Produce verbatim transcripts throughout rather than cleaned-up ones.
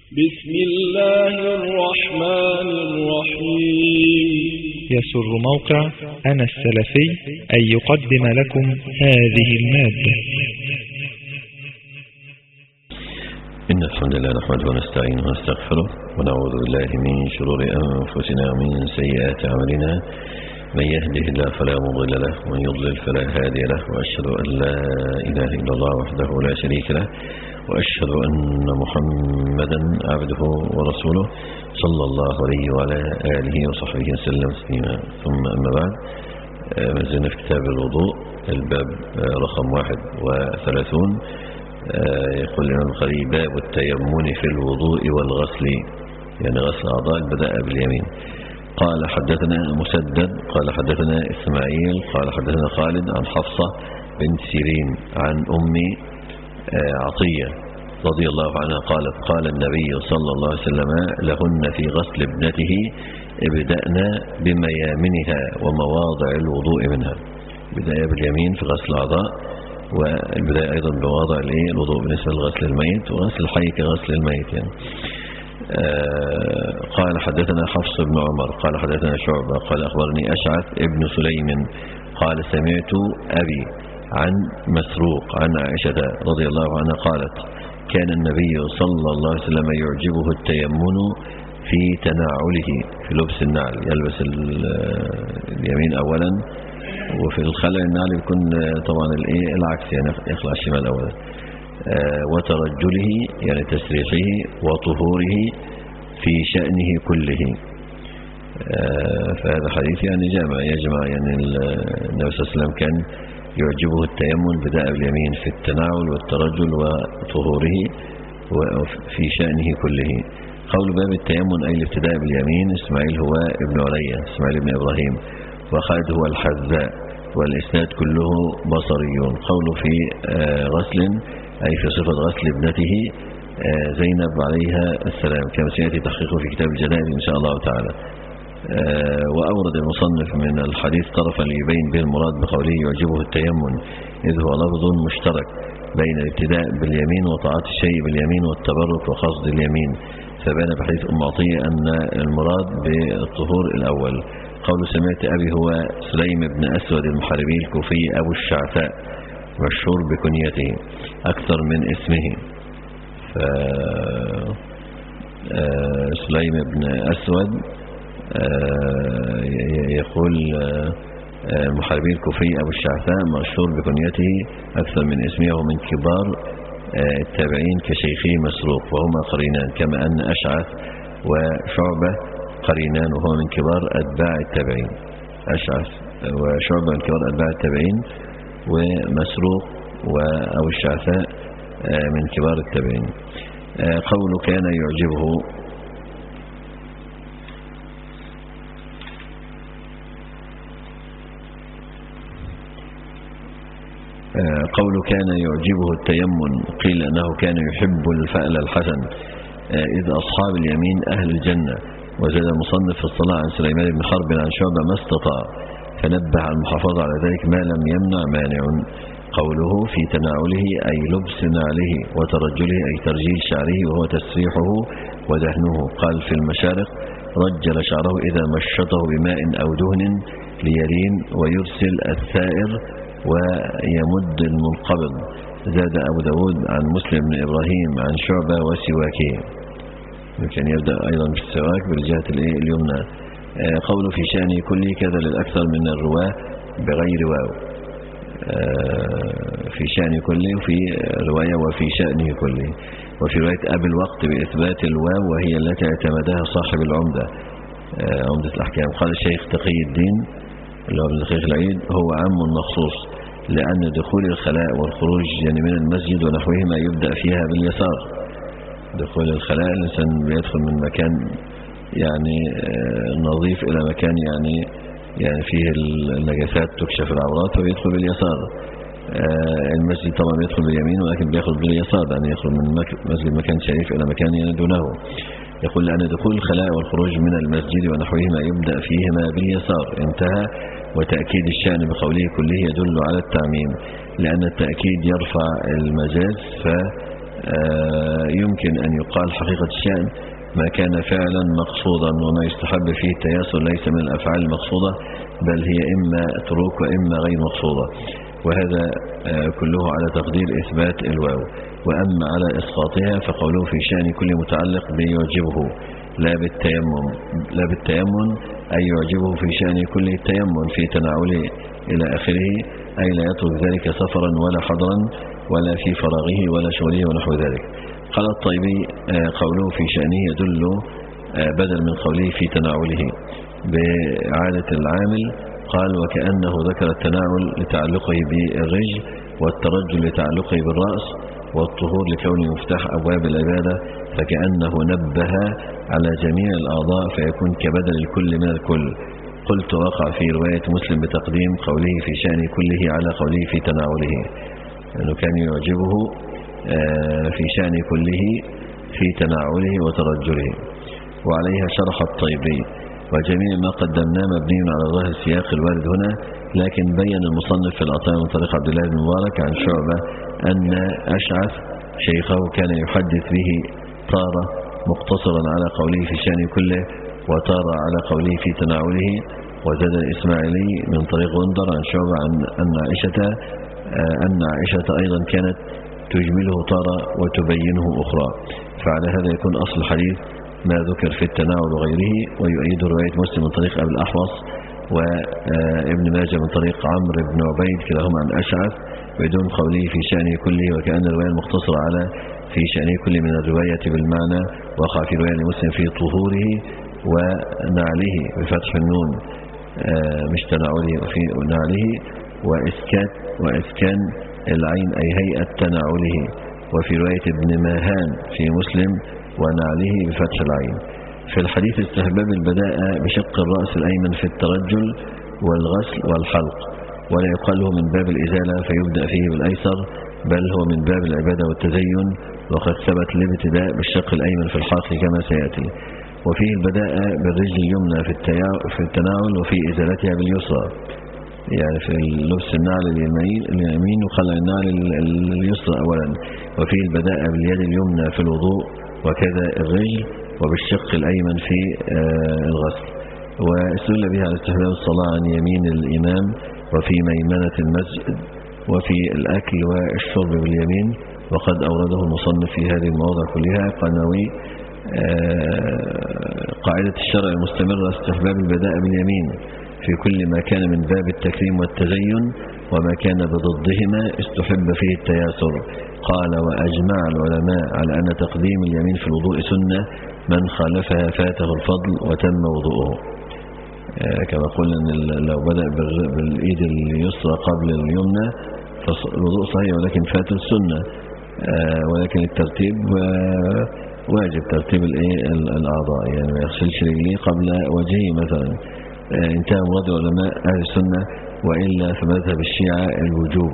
بسم الله الرحمن الرحيم. يسر موقع أنا السلفي أن يقدم لكم هذه المادة. إن الحمد لله نحمده ونستعينه ونستغفره ونعوذ بالله من شرور أنفسنا ومن سيئات أعمالنا. من يهده الله فلا مضل له ومن يضلل فلا هادي له، وأشهد أن لا إله إلا الله وحده لا شريك له، وأشهد أن محمدا عبده ورسوله صلى الله عليه وعلى آله وصحبه وسلم تسليما. ثم أما بعد، ما زلنا في كتاب الوضوء الباب رقم واحد وثلاثون. يقول الإمام البخاري: باب التيمم في الوضوء والغسل، يعني غسل أعضاء بدأ باليمين. قال حدثنا مسدد قال حدثنا إسماعيل قال حدثنا خالد عن حفصة بنت سيرين عن أم عطية رضي الله عنها قالت: قال النبي صلى الله عليه وسلم لهن في غسل ابنته: ابدأنا بميامنها ومواضع الوضوء منها. بداية باليمين في غسل الأعضاء، والبداية أيضا بمواضع الوضوء بالنسبة لغسل الميت، وغسل الحي كغسل الميت يعني. آه قال حدثنا حفص بن عمر قال حدثنا شعبة قال أخبرني أشعث ابن سليم قال: سمعت أبي عن مسروق عن عائشة رضي الله عنها قالت: كان النبي صلى الله عليه وسلم يعجبه التيمن في تناعله، في لبس النعل، يلبس اليمين أولا، وفي الخلع النعل يكون طبعا العكس، يعني يخلع الشمال أولا. آه وترجله يعني تسريحه، وطهوره في شأنه كله. آه فهذا حديث يعني جامع يجمع، يعني النبي صلى الله عليه وسلم كان يعجبه التيمم بدأ باليمين في التناول والترجل وطهوره وفي شأنه كله. قول باب التيمم أي الابتداء باليمين. إسماعيل هو ابن عليا إسماعيل ابن إبراهيم، وخالد هو الحذاء، والإسناد كله بصريون. قوله في آه غسل أي في صفة غسل ابنته آه زينب عليها السلام، كما سيأتي تحقيقه في كتاب الجنائز إن شاء الله تعالى. آه وأورد المصنف من الحديث طرفا ليبين به المراد بقوله يعجبه التيمم، إذ هو لفظ مشترك بين الابتداء باليمين وطاعة الشيء باليمين والتبرك وقصد اليمين، فبان بحديث أم عطية أن المراد بالطهور الأول. قول سمعت أبي هو سليم بن أسود المحاربي الكوفي أبو الشعثاء، مشهور بكنيته أكثر من اسمه. ف آه سليم بن أسود آه يقول المحاربي الكوفي أبو الشعثاء مشهور بكنيته أكثر من اسمه، ومن كبار آه التابعين كشيخه مسروق، وهما قرينان، كما أن أشعث وشعبة قرينان وهو من كبار أتباع التابعين. أشعث وشعبة من كبار أتباع التابعين، ومسروق أو الشعثاء من كبار التابعين. قوله كان يعجبه، قوله كان يعجبه التيمم قيل أنه كان يحب الفأل الحسن، إذ أصحاب اليمين أهل الجنة. وزاد المصنف في الصلاة عن سليمان بن حرب عن شعبة ما استطاع، فنبه على المحافظة على ذلك ما لم يمنع مانع. قوله في تناوله أي لبس نعله، وترجله أي ترجيل شعره وهو تسريحه ودهنه. قال في المشارق: رجل شعره إذا مشطه بماء أو دهن ليرين، ويرسل الثائر ويمد المنقبض. زاد أبو داود عن مسلم بن إبراهيم عن شعبة وسواكه، يمكن يبدأ أيضا بالسواك بالجهة اليمنى. قوله في شأنه كله كذا للأكثر من الرواة بغير واو، في شأنه كله، وفي رواية وفي شأنه كله، وفي رواية أبي الوقت بإثبات الواو، وهي التي اعتمدها صاحب العمدة عمدة الأحكام. قال الشيخ تقي الدين اللي هو ابن دقيق العيد: هو عام مخصوص، لأن دخول الخلاء والخروج يعني من المسجد ونحوهما يبدأ فيها باليسار. دخول الخلاء الإنسان بيدخل من مكان يعني نظيف إلى مكان يعني يعني فيه النجاسات تكشف العورات، ويدخل باليسار. المسجد طبعا بيدخل باليمين، ولكن بيخرج باليسار، يعني يخرج من مسجد مكان شريف إلى مكان دونه. يقول لأن دخول الخلاء والخروج من المسجد ونحوهما يبدأ فيهما باليسار. انتهى. وتأكيد الشأن بقوله كله يدل على التعميم، لأن التأكيد يرفع المجاز، ف يمكن أن يقال حقيقة الشأن ما كان فعلا مقصودا، وما يستحب فيه التياسر ليس من الأفعال المقصودة، بل هي إما تروك وإما غير مقصودة، وهذا كله على تقدير إثبات الواو. وأما على إسقاطها فقوله في شأن كل متعلق بيعجبه لا بالتيمم لا بالتيمم أي يعجبه في شأن كل التيمم في تناوله إلى آخره، أي لا يترك ذلك سفرا ولا حضرا ولا في فراغه ولا شغله ونحو ذلك. قال الطيبي قوله في شأنه يدل بدل من قوله في تناوله بعادة العامل. قال وكأنه ذكر التناول لتعلقه بالرجل، والترجل لتعلقه بالرأس، والطهور لكونه مفتاح أبواب العبادة، فكأنه نبه على جميع الأعضاء فيكون كبدل الكل من الكل. قلت وقع في رواية مسلم بتقديم قوله في شأن كله على قوله في تناوله، أنه كان يعجبه في شأن كله في تناوله وترجله. وعليها شرح الطيبي. وجميع ما قدمناه مبني على ظاهر السياق الوارد هنا، لكن بين المصنف في العطاء من طريق عبد الله بن مبارك عن شعبة أن أشعث شيخه كان يحدث به طارة مقتصرا على قوله في شأن كله، وطارة على قوله في تناوله. وزاد الإسماعيلي من طريق غندر عن شعبة عن أن عائشة أن عائشة أيضا كانت تجمله طارة وتبينه أخرى. فعلى هذا يكون أصل الحديث ما ذكر في التناول وغيره. ويؤيد رواية مسلم من طريق أبي الأحوص وابن ماجه من طريق عمرو بن عبيد كلاهما عن أشعث بدون قوله في شأنه كله، وكأن الرواية المختصرة على في شأنه كله من الرواية بالمعنى. وقع في رواية مسلم في طهوره ونعله بفتح النون مش تناوله، وفي نعله وإسكات وإسكان العين أي هيئة تناوله. وفي رواية ابن ماهان في مسلم ونعله بفتح العين. في الحديث استحباب البداءة بشق الرأس الأيمن في الترجل والغسل والحلق، ولا يقال له من باب الإزالة فيبدأ فيه بالأيسر، بل هو من باب العبادة والتزين. وقد ثبت الابتداء بالشق الأيمن في الحلق كما سيأتي. وفيه البداءة بالرجل اليمنى في التناول، وفي إزالتها باليسرى، يعني في لبس النعل اليمين وخلع النعل اليسرى أولا. وفيه البداءة باليد اليمنى في الوضوء، وكذا الرجل، وبالشق الأيمن في الغسل. واستدل بها على استحباب الصلاة عن يمين الإمام وفي ميمنة المسجد، وفي الأكل والشرب باليمين. وقد أورده المصنف في هذه المواضع كلها قنوي قاعدة الشرع المستمرة استحباب البداء باليمين في كل ما كان من باب التكريم والتزين، وما كان بضدهما استحب فيه التياسر. قال وأجمع العلماء على أن تقديم اليمين في الوضوء سنة، من خالفها فاته الفضل وتم وضوءه. كما قلنا أن لو بدأ بالإيد اليسرى قبل اليمنى فالوضوء صحيح، ولكن فاته السنة، ولكن الترتيب واجب، ترتيب الأعضاء، يعني ما يغسلش رجليه قبل وجهه مثلا. انتهى مراد علماء أهل السنة، وإلا فمذهب الشيعة الوجوب،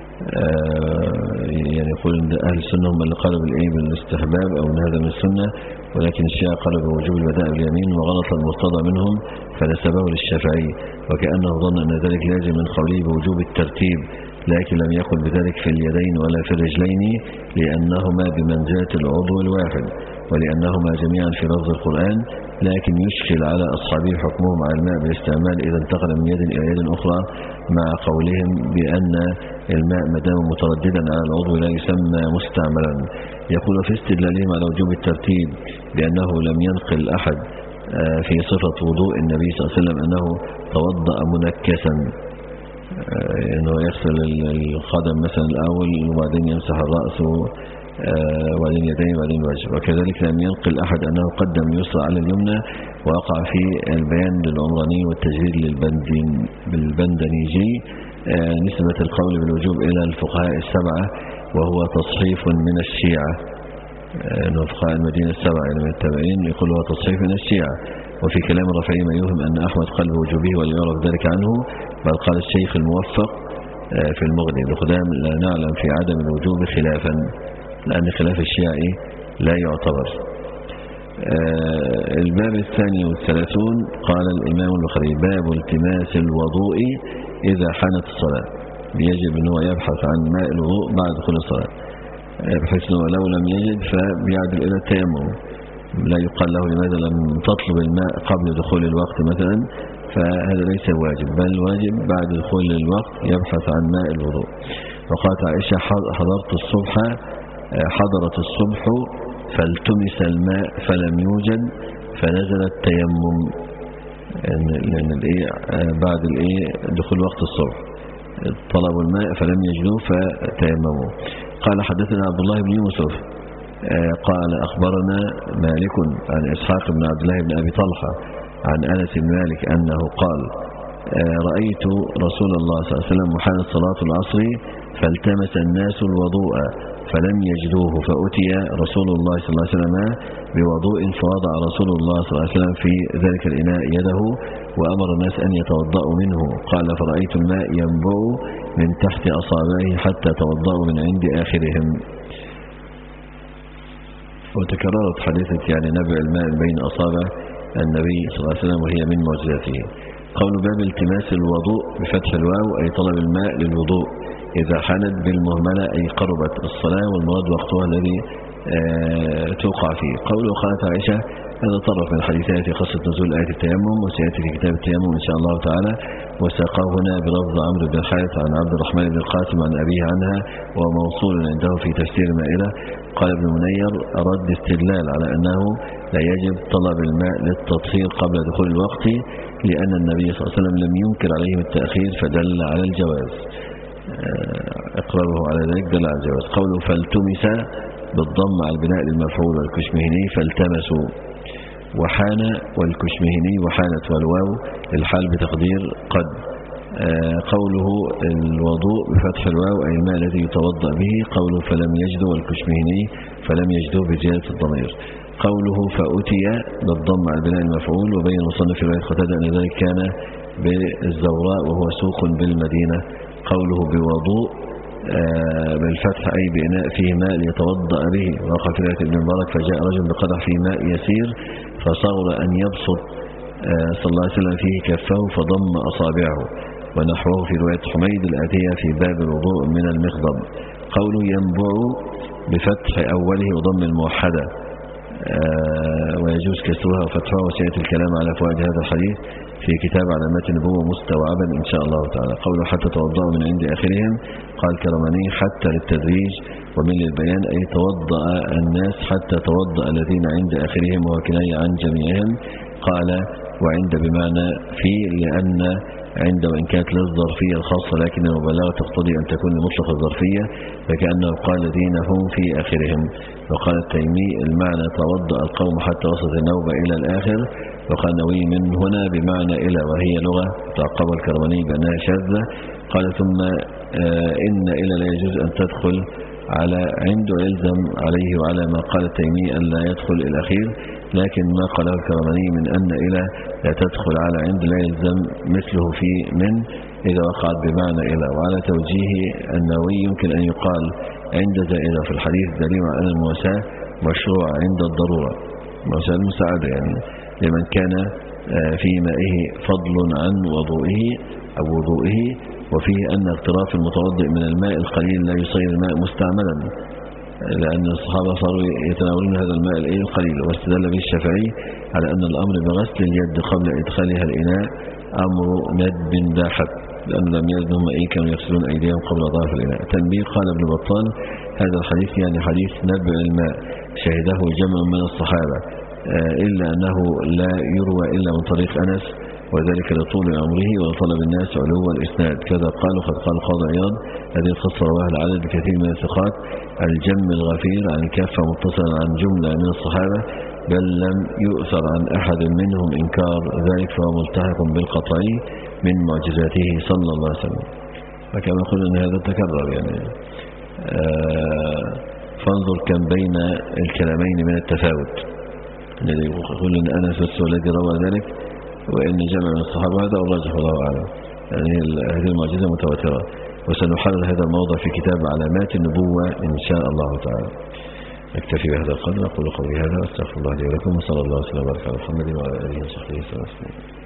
يعني يقول أن أهل السنة هم اللي قالوا بالإيه بالاستحباب أو أن هذا من السنة، ولكن الشيعة قالوا بوجوب البداء باليمين، وغلط المرتضى منهم فنسبه للشافعي، وكأنه ظن أن ذلك لازم من قوله بوجوب الترتيب، لكن لم يقل بذلك في اليدين ولا في الرجلين، لأنهما بمنزلة العضو الواحد، ولأنهما جميعا في لفظ القرآن، لكن يشكل على أصحابه حكمهم على الماء بالاستعمال إذا انتقل من يد إلى يد أخرى، مع قولهم بأن الماء مدام مترددا على العضو لا يسمى مستعملا. يقول في استدلالهم على وجوب الترتيب بأنه لم ينقل أحد في صفة وضوء النبي صلى الله عليه وسلم أنه توضأ منكسا، أنه يغسل القدم مثلا الأول وبعدين يمسح الرأس وبعدين يدين وبعدين الوجه. وكذلك لم ينقل أحد أنه قدم اليسرى على اليمنى، ووقع في البيان للعمراني والتجريد بالبندنيجي نسبة القول بالوجوب إلى الفقهاء السبعة، وهو تصحيف من الشيعة، أنه فقهاء المدينة السبعة يعني من التابعين يقول هو تصحيف من الشيعة. وفي كلام الرافعي ما يوهم أن أحمد قال بوجوبه ولا يعرف ذلك عنه، بل قال الشيخ الموفق في المغني بخدام لا نعلم في عدم الوجوب خلافا، لأن خلاف الشيعة لا يعتبر. الباب الثاني والثلاثون قال الإمام البخاري باب التماس الوضوء إذا حانت الصلاة، يجب أنه يبحث عن ماء الوضوء بعد دخول الصلاة. بحيث أنه لو لم يجد فبيعدل إلى التيمم، لا يقال له لماذا لم تطلب الماء قبل دخول الوقت مثلا، فهذا ليس واجب، بل واجب بعد دخول الوقت يبحث عن ماء الوضوء. وقالت عائشة حضرت الصبح حضرت الصبح فالتمس الماء فلم يوجد فنزل التيمم، لأن الإيه بعد الإيه دخول وقت الصبح طلبوا الماء فلم يجدوه فتيمموا. قال حدثنا عبد الله بن يوسف قال أخبرنا مالك عن إسحاق بن عبد الله بن أبي طلحة عن أنس بن مالك أنه قال رأيت رسول الله صلى الله عليه وسلم وحانت صلاة العصر فالتمس الناس الوضوء فلم يجدوه فأتي رسول الله صلى الله عليه وسلم بوضوء فوضع رسول الله صلى الله عليه وسلم في ذلك الإناء يده وأمر الناس أن يتوضأوا منه. قال فرأيت الماء ينبع من تحت أصابعه حتى توضأوا من عند آخرهم. وتكررت حديثة يعني نبع الماء بين أصابع النبي صلى الله عليه وسلم وهي من معجزاته. قول باب التماس الوضوء بفتح الواو أي طلب الماء للوضوء إذا حانت بالمهملة أي قربت الصلاة والمراد وقتها الذي آه توقع فيه. قوله قالت عائشة هذا طرف من حديثها في قصة نزول آية التيمم، وسيأتي في كتاب التيمم إن شاء الله تعالى. وساقاه هنا بلفظ عمرو بن الحارث عن عبد الرحمن بن القاسم عن أبيه عنها وموصول عنده في تفسير مائلة. قال ابن منير رد استدلال على أنه لا يجب طلب الماء للتطهير قبل دخول الوقت لأن النبي صلى الله عليه وسلم لم ينكر عليهم التأخير فدل على الجواز، اقراره على ذلك دل على الجواز. قوله فالتمس بالضم على البناء للمفعول والكشمهني فالتمسوا، وحان والكشمهني وحانت والواو للحال بتقدير قد. قوله الوضوء بفتح الواو أي الماء الذي يتوضأ به. قوله فلم يجدوا والكشمهني فلم يجدوا بزيادة الضمير. قوله فأتي بالضم على البناء المفعول. وبين مصنف في رواية قتادة أن ذلك كان بالزوراء وهو سوق بالمدينة. قوله بوضوء بالفتح أي بإناء فيه ماء ليتوضأ به. وقع في رواية ابن مبارك فجاء رجل بقدح فيه ماء يسير فصار أن يبسط صلى الله عليه وسلم فيه كفه فضم أصابعه، ونحوه في رواية حميد الآتية في باب الوضوء من المخضب. قوله ينبع بفتح أوله وضم الموحدة ويجوز كسرها وفتحها، وسيأتي الكلام على فوائد هذا الحديث في كتاب علامات النبوة مستوعبا إن شاء الله تعالى. قوله حتى توضأوا من عند آخرهم. قال كرماني حتى للتدريج ومن للبيان أي توضأ الناس حتى توضأ الذين عند آخرهم وهو كناية عن جميعهم. قال وعند بمعنى في لأن عند وإن كانت للظرفية الخاصة لكن المبالغة تقتضي أن تكون لمطلق الظرفية فكأنه قال الذين هم في آخرهم. وقال التيمي المعنى توضأ القوم حتى وصلت النوبة إلى الآخر. وقال النووي من هنا بمعنى إلى وهي لغة تعقب الكرماني بأنها شاذة. قال ثم آه إن إلى لا يجوز أن تدخل على عنده يلزم عليه وعلى ما قال التيمي أن لا يدخل الأخير، لكن ما قاله الكرماني من أن إلى لا تدخل على عند لا يلزم مثله في من إذا وقعت بمعنى إلى. وعلى توجيه النووي يمكن أن يقال عند زائدة في الحديث دليل على أن المواساة مشروع عند الضرورة، مواساة المساعدة يعني لمن كان في مائه فضل عن وضوئه أو وضوئه، وفيه أن اغتراف المتوضئ من الماء القليل لا يصير الماء مستعملا، لأن الصحابة صاروا يتناولون هذا الماء القليل. واستدل به الشافعي على أن الأمر بغسل اليد قبل إدخالها الإناء أمر ندب داحب، لأن لم يردهم أي كانوا يغسلون أيديهم قبل ضعف الإناء. تنبيه قال ابن بطال هذا الحديث يعني حديث نبع الماء شهده جمع من الصحابة إلا أنه لا يروى إلا من طريق أنس وذلك لطول عمره وطلب الناس علو الإسناد. كذا قالوا قد قال قاضي عياض هذه القصة رواها العدد بكثير من الثقات الجم الغفير عن كافة متصلا عن جملة من الصحابة بل لم يؤثر عن أحد منهم إنكار ذلك فهو ملتحق بالقطعي من معجزاته صلى الله عليه وسلم. فكما قلنا أن هذا تكرر يعني آه فانظر كم بين الكلامين من التفاوت، يقول أن أنس بس الذي روى ذلك وإن جمع من الصحابة هذا الراجح والله أعلم، يعني هذه المعجزة متواترة. وسنحرر هذا الموضع في كتاب علامات النبوة إن شاء الله تعالى. نكتفي بهذا القدر. أقول قولي هذا واستغفر الله لي ولكم وصلى الله وسلم وبارك على محمد وعلى آله وصحبه وسلم.